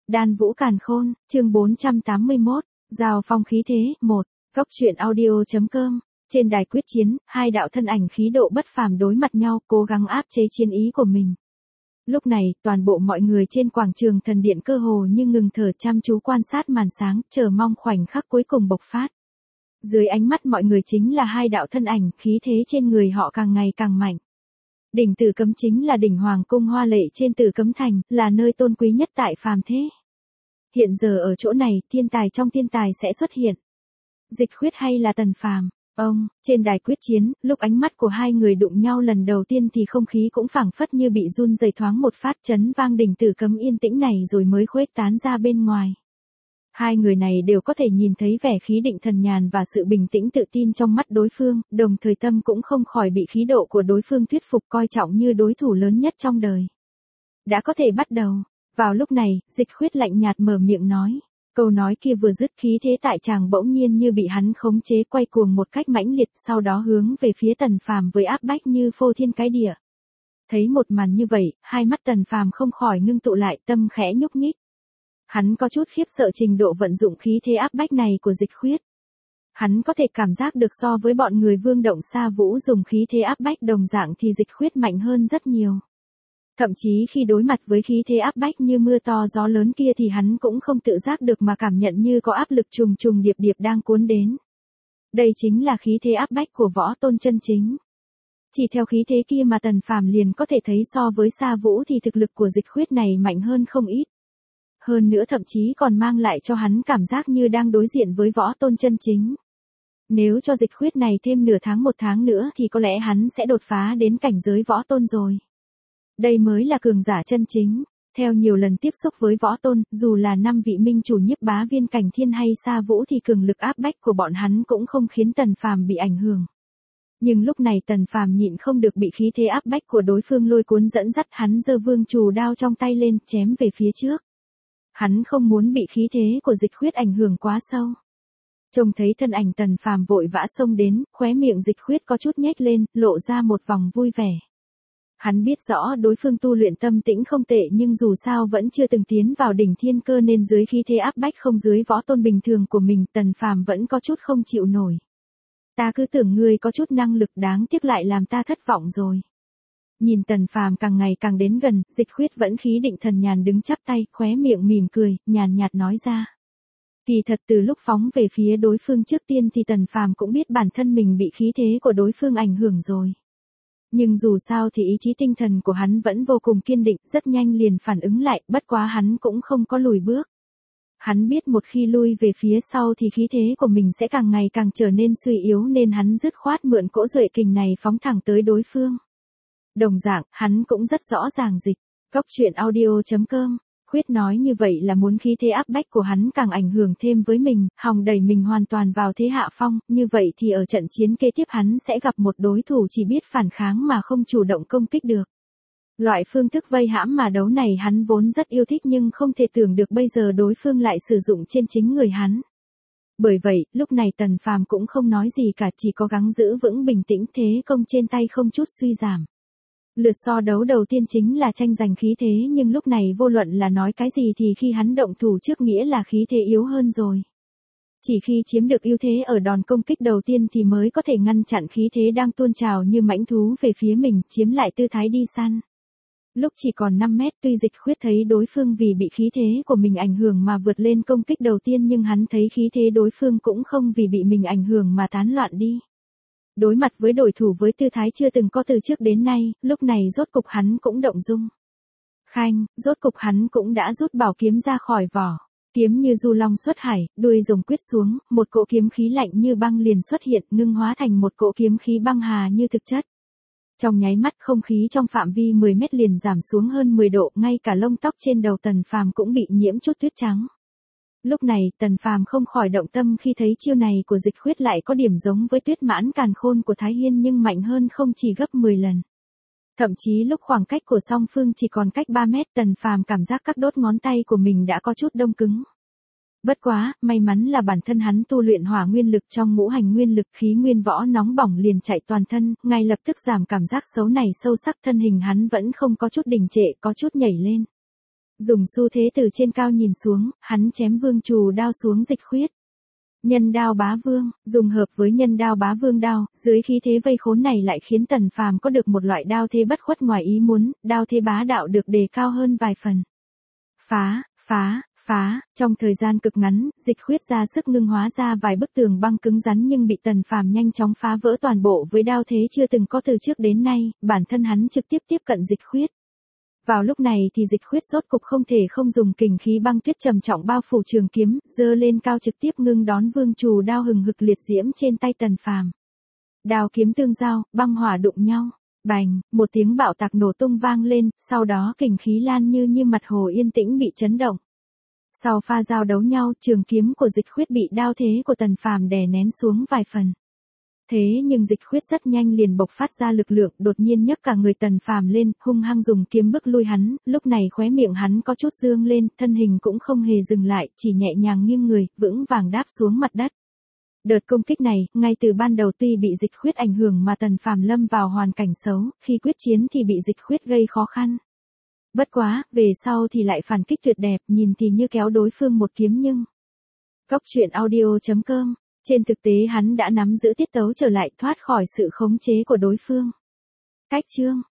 Đan Vũ Càn Khôn, chương 481, Giao phong khí thế, 1, Góc truyện audio.com. Trên đài quyết chiến, hai đạo thân ảnh khí độ bất phàm đối mặt nhau, cố gắng áp chế chiến ý của mình. Lúc này, toàn bộ mọi người trên quảng trường thần điện cơ hồ như ngừng thở chăm chú quan sát màn sáng, chờ mong khoảnh khắc cuối cùng bộc phát. Dưới ánh mắt mọi người chính là hai đạo thân ảnh, khí thế trên người họ càng ngày càng mạnh. Đỉnh Tử Cấm chính là đỉnh hoàng cung hoa lệ trên Tử Cấm Thành, là nơi tôn quý nhất tại phàm thế. Hiện giờ ở chỗ này, thiên tài trong thiên tài sẽ xuất hiện. Dịch Khuyết hay là Tần Phàm? Trên đài quyết chiến, lúc ánh mắt của hai người đụng nhau lần đầu tiên thì không khí cũng phảng phất như bị run rẩy, thoáng một phát chấn vang, Đỉnh Tử Cấm yên tĩnh này rồi mới khuếch tán ra bên ngoài. Hai người này đều có thể nhìn thấy vẻ khí định thần nhàn và sự bình tĩnh tự tin trong mắt đối phương, đồng thời tâm cũng không khỏi bị khí độ của đối phương thuyết phục, coi trọng như đối thủ lớn nhất trong đời. Đã có thể bắt đầu. Vào lúc này, Dịch Khuyết lạnh nhạt mở miệng nói. Câu nói kia vừa dứt, khí thế tại tràng bỗng nhiên như bị hắn khống chế quay cuồng một cách mãnh liệt, sau đó hướng về phía Tần Phàm với áp bách như phô thiên cái địa. Thấy một màn như vậy, hai mắt Tần Phàm không khỏi ngưng tụ lại, tâm khẽ nhúc nhích. Hắn có chút khiếp sợ trình độ vận dụng khí thế áp bách này của Dịch Khuyết. Hắn có thể cảm giác được so với bọn người Vương Động Sa Vũ dùng khí thế áp bách đồng dạng thì Dịch Khuyết mạnh hơn rất nhiều. Thậm chí khi đối mặt với khí thế áp bách như mưa to gió lớn kia thì hắn cũng không tự giác được mà cảm nhận như có áp lực trùng trùng điệp điệp đang cuốn đến. Đây chính là khí thế áp bách của võ tôn chân chính. Chỉ theo khí thế kia mà Tần Phàm liền có thể thấy so với Sa Vũ thì thực lực của Dịch Khuyết này mạnh hơn không ít. Hơn nữa thậm chí còn mang lại cho hắn cảm giác như đang đối diện với võ tôn chân chính. Nếu cho Dịch Khuyết này thêm nửa tháng một tháng nữa thì có lẽ hắn sẽ đột phá đến cảnh giới võ tôn rồi. Đây mới là cường giả chân chính. Theo nhiều lần tiếp xúc với võ tôn, dù là 5 vị minh chủ Nhiếp Bá Viên Cảnh Thiên hay Sa Vũ thì cường lực áp bách của bọn hắn cũng không khiến Tần Phàm bị ảnh hưởng. Nhưng lúc này Tần Phàm nhịn không được bị khí thế áp bách của đối phương lôi cuốn dẫn dắt, hắn giơ vương trù đao trong tay lên, chém về phía trước. Hắn không muốn bị khí thế của Dịch Khuyết ảnh hưởng quá sâu. Trông thấy thân ảnh Tần Phàm vội vã xông đến, khóe miệng Dịch Khuyết có chút nhếch lên, lộ ra một vòng vui vẻ. Hắn biết rõ đối phương tu luyện tâm tĩnh không tệ, nhưng dù sao vẫn chưa từng tiến vào đỉnh thiên cơ nên dưới khí thế áp bách không dưới võ tôn bình thường của mình, Tần Phàm vẫn có chút không chịu nổi. Ta cứ tưởng ngươi có chút năng lực, đáng tiếc lại làm ta thất vọng rồi. Nhìn Tần Phàm càng ngày càng đến gần, Dịch Khuyết vẫn khí định thần nhàn đứng chắp tay, khóe miệng mỉm cười, nhàn nhạt nói ra. Kỳ thật từ lúc phóng về phía đối phương trước tiên thì Tần Phàm cũng biết bản thân mình bị khí thế của đối phương ảnh hưởng rồi. Nhưng dù sao thì ý chí tinh thần của hắn vẫn vô cùng kiên định, rất nhanh liền phản ứng lại, bất quá hắn cũng không có lùi bước. Hắn biết một khi lui về phía sau thì khí thế của mình sẽ càng ngày càng trở nên suy yếu, nên hắn dứt khoát mượn cỗ duệ kình này phóng thẳng tới đối phương. Đồng dạng, hắn cũng rất rõ ràng Góc truyện audio.com. Khuyết nói như vậy là muốn khí thế áp bách của hắn càng ảnh hưởng thêm với mình, hòng đẩy mình hoàn toàn vào thế hạ phong, như vậy thì ở trận chiến kế tiếp hắn sẽ gặp một đối thủ chỉ biết phản kháng mà không chủ động công kích được. Loại phương thức vây hãm mà đấu này hắn vốn rất yêu thích, nhưng không thể tưởng được bây giờ đối phương lại sử dụng trên chính người hắn. Bởi vậy, lúc này Tần Phàm cũng không nói gì cả, chỉ cố gắng giữ vững bình tĩnh, thế công trên tay không chút suy giảm. Lượt so đấu đầu tiên chính là tranh giành khí thế, nhưng lúc này vô luận là nói cái gì thì khi hắn động thủ trước nghĩa là khí thế yếu hơn rồi. Chỉ khi chiếm được ưu thế ở đòn công kích đầu tiên thì mới có thể ngăn chặn khí thế đang tuôn trào như mãnh thú về phía mình, chiếm lại tư thái đi săn. Lúc chỉ còn 5 mét, tuy Dịch Khuyết thấy đối phương vì bị khí thế của mình ảnh hưởng mà vượt lên công kích đầu tiên, nhưng hắn thấy khí thế đối phương cũng không vì bị mình ảnh hưởng mà tán loạn đi. Đối mặt với đối thủ với tư thái chưa từng có từ trước đến nay, lúc này rốt cục hắn cũng động dung. Khanh, rốt cục hắn cũng đã rút bảo kiếm ra khỏi vỏ. Kiếm như du long xuất hải, đuôi rồng quyết xuống, một cỗ kiếm khí lạnh như băng liền xuất hiện, ngưng hóa thành một cỗ kiếm khí băng hà như thực chất. Trong nháy mắt không khí trong phạm vi 10 mét liền giảm xuống hơn 10 độ, ngay cả lông tóc trên đầu Tần Phàm cũng bị nhiễm chút tuyết trắng. Lúc này, Tần Phàm không khỏi động tâm khi thấy chiêu này của Dịch Khuyết lại có điểm giống với Tuyết Mãn Càn Khôn của Thái Hiên, nhưng mạnh hơn không chỉ gấp 10 lần. Thậm chí lúc khoảng cách của song phương chỉ còn cách 3 mét, Tần Phàm cảm giác các đốt ngón tay của mình đã có chút đông cứng. Bất quá, may mắn là bản thân hắn tu luyện hỏa nguyên lực trong ngũ hành nguyên lực, khí nguyên võ nóng bỏng liền chạy toàn thân, ngay lập tức giảm cảm giác xấu này sâu sắc, thân hình hắn vẫn không có chút đình trệ, có chút nhảy lên. Dùng xu thế từ trên cao nhìn xuống, hắn chém vương trù đao xuống Dịch Khuyết. Nhân đao bá vương, dùng hợp với nhân đao bá vương đao, dưới khí thế vây khốn này lại khiến Tần Phàm có được một loại đao thế bất khuất ngoài ý muốn, đao thế bá đạo được đề cao hơn vài phần. Phá, trong thời gian cực ngắn, Dịch Khuyết ra sức ngưng hóa ra vài bức tường băng cứng rắn nhưng bị Tần Phàm nhanh chóng phá vỡ toàn bộ với đao thế chưa từng có từ trước đến nay, bản thân hắn trực tiếp tiếp cận Dịch Khuyết. Vào lúc này thì Dịch Khuyết rốt cục không thể không dùng kình khí băng tuyết trầm trọng bao phủ trường kiếm, giơ lên cao trực tiếp ngưng đón vương trù đao hừng hực liệt diễm trên tay Tần Phàm. Đao kiếm tương giao, băng hỏa đụng nhau. Bành, một tiếng bạo tạc nổ tung vang lên, sau đó kình khí lan như mặt hồ yên tĩnh bị chấn động. Sau pha giao đấu nhau, trường kiếm của Dịch Khuyết bị đao thế của Tần Phàm đè nén xuống vài phần. Thế nhưng Dịch Khuyết rất nhanh liền bộc phát ra lực lượng, đột nhiên nhấc cả người Tần Phàm lên, hung hăng dùng kiếm bức lui hắn, lúc này khóe miệng hắn có chút dương lên, thân hình cũng không hề dừng lại, chỉ nhẹ nhàng nghiêng người, vững vàng đáp xuống mặt đất. Đợt công kích này, ngay từ ban đầu tuy bị Dịch Khuyết ảnh hưởng mà Tần Phàm lâm vào hoàn cảnh xấu, khi quyết chiến thì bị Dịch Khuyết gây khó khăn. Bất quá, về sau thì lại phản kích tuyệt đẹp, nhìn thì như kéo đối phương một kiếm nhưng... Góc truyện audio.com, trên thực tế hắn đã nắm giữ tiết tấu trở lại thoát khỏi sự khống chế của đối phương. Cách chương